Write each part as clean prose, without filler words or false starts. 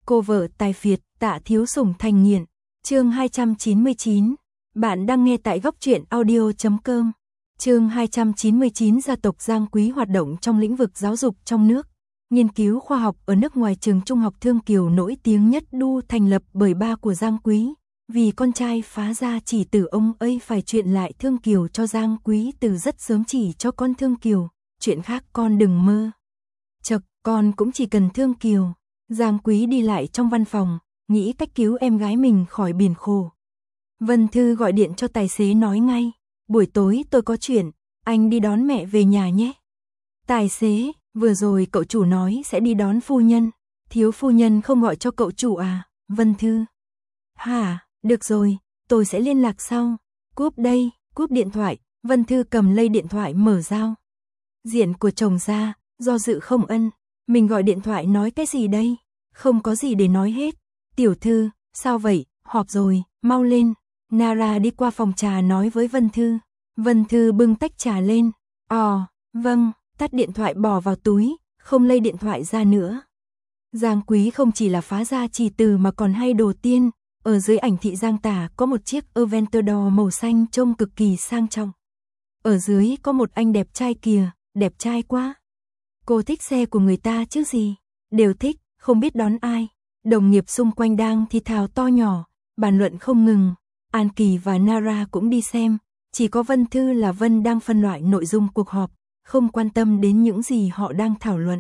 Cô vợ tài phiệt, Tạ Thiếu Sủng thành nghiện. Chương 299. Bạn đang nghe tại góc truyện audio.com. Chương 299. Gia tộc Giang Quý hoạt động trong lĩnh vực giáo dục trong nước. Nghiên cứu khoa học ở nước ngoài. Trường trung học Thương Kiều nổi tiếng nhất đu thành lập bởi ba của Giang Quý. Vì con trai phá gia chỉ tử, ông ấy phải truyền lại Thương Kiều cho Giang Quý từ rất sớm, chỉ cho con Thương Kiều, chuyện khác con đừng mơ. Chật, con cũng chỉ cần Thương Kiều. Giang Quý đi lại trong văn phòng, nghĩ cách cứu em gái mình khỏi biển khổ. Vân Thư gọi điện cho tài xế nói ngay, buổi tối tôi có chuyện, anh đi đón mẹ về nhà nhé. Tài xế, vừa rồi cậu chủ nói sẽ đi đón phu nhân, thiếu phu nhân không gọi cho cậu chủ à? Vân Thư. Hả, được rồi, tôi sẽ liên lạc sau. Cúp đây, cúp điện thoại, Vân Thư cầm lấy điện thoại mở giao diện của chồng ra, do dự không ân. Mình gọi điện thoại nói cái gì đây? Không có gì để nói hết. Tiểu Thư, sao vậy? Họp rồi, mau lên. Nara đi qua phòng trà nói với Vân Thư. Vân Thư bưng tách trà lên. Vâng, tắt điện thoại bỏ vào túi, không lấy điện thoại ra nữa. Giang Quý không chỉ là phá gia chỉ từ mà còn hay đồ tiên. Ở dưới ảnh thị Giang tả có một chiếc Aventador màu xanh trông cực kỳ sang trọng. Ở dưới có một anh đẹp trai kìa, đẹp trai quá. Cô thích xe của người ta chứ gì? Đều thích, không biết đón ai. Đồng nghiệp xung quanh đang thì thào to nhỏ, bàn luận không ngừng. An Kỳ và Nara cũng đi xem, chỉ có Vân Thư là Vân đang phân loại nội dung cuộc họp, không quan tâm đến những gì họ đang thảo luận.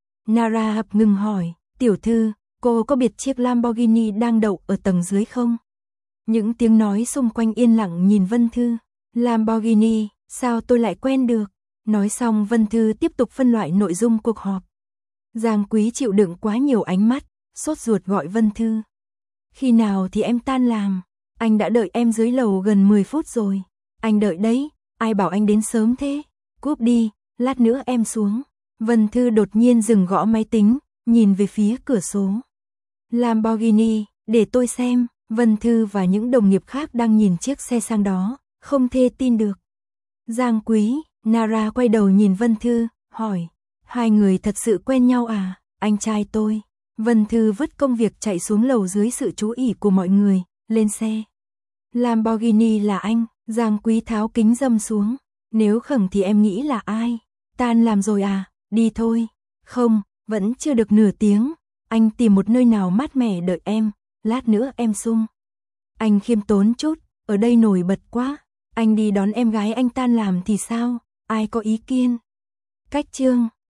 Nara ngập ngừng hỏi, Tiểu Thư, cô có biết chiếc Lamborghini đang đậu ở tầng dưới không? Những tiếng nói xung quanh yên lặng nhìn Vân Thư. Lamborghini, sao tôi lại quen được? Nói xong Vân Thư tiếp tục phân loại nội dung cuộc họp. Giang Quý chịu đựng quá nhiều ánh mắt, sốt ruột gọi Vân Thư. Khi nào thì em tan làm? Anh đã đợi em dưới lầu gần 10 phút rồi. Anh đợi đấy, ai bảo anh đến sớm thế? Cúp đi, lát nữa em xuống. Vân Thư đột nhiên dừng gõ máy tính, nhìn về phía cửa sổ. Lamborghini, để tôi xem. Vân Thư và những đồng nghiệp khác đang nhìn chiếc xe sang đó, không thể tin được. Giang Quý, Nara quay đầu nhìn Vân Thư, hỏi, hai người thật sự quen nhau à? Anh trai tôi. Vân Thư vứt công việc chạy xuống lầu dưới sự chú ý của mọi người, lên xe. Lamborghini là anh. Giang Quý tháo kính râm xuống. Nếu khẩn thì em nghĩ là ai? Tan làm rồi à? Đi thôi. Không, vẫn chưa được nửa tiếng. Anh tìm một nơi nào mát mẻ đợi em, lát nữa em sung. Anh khiêm tốn chút, ở đây nổi bật quá. Anh đi đón em gái anh tan làm thì sao? Ai có ý kiến? Cách chương